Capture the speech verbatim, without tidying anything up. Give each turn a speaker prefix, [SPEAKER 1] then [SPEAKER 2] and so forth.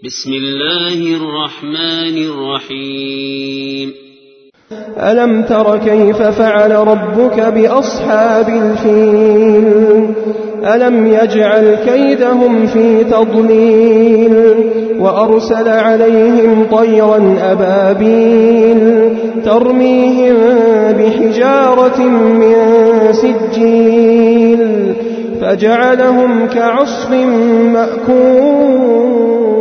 [SPEAKER 1] بسم الله الرحمن الرحيم
[SPEAKER 2] ألم تر كيف فعل ربك بأصحاب الفيل ألم يجعل كيدهم في تضليل وأرسل عليهم طيرا أبابيل ترميهم بحجارة من سجيل فجعلهم كعصف مأكول.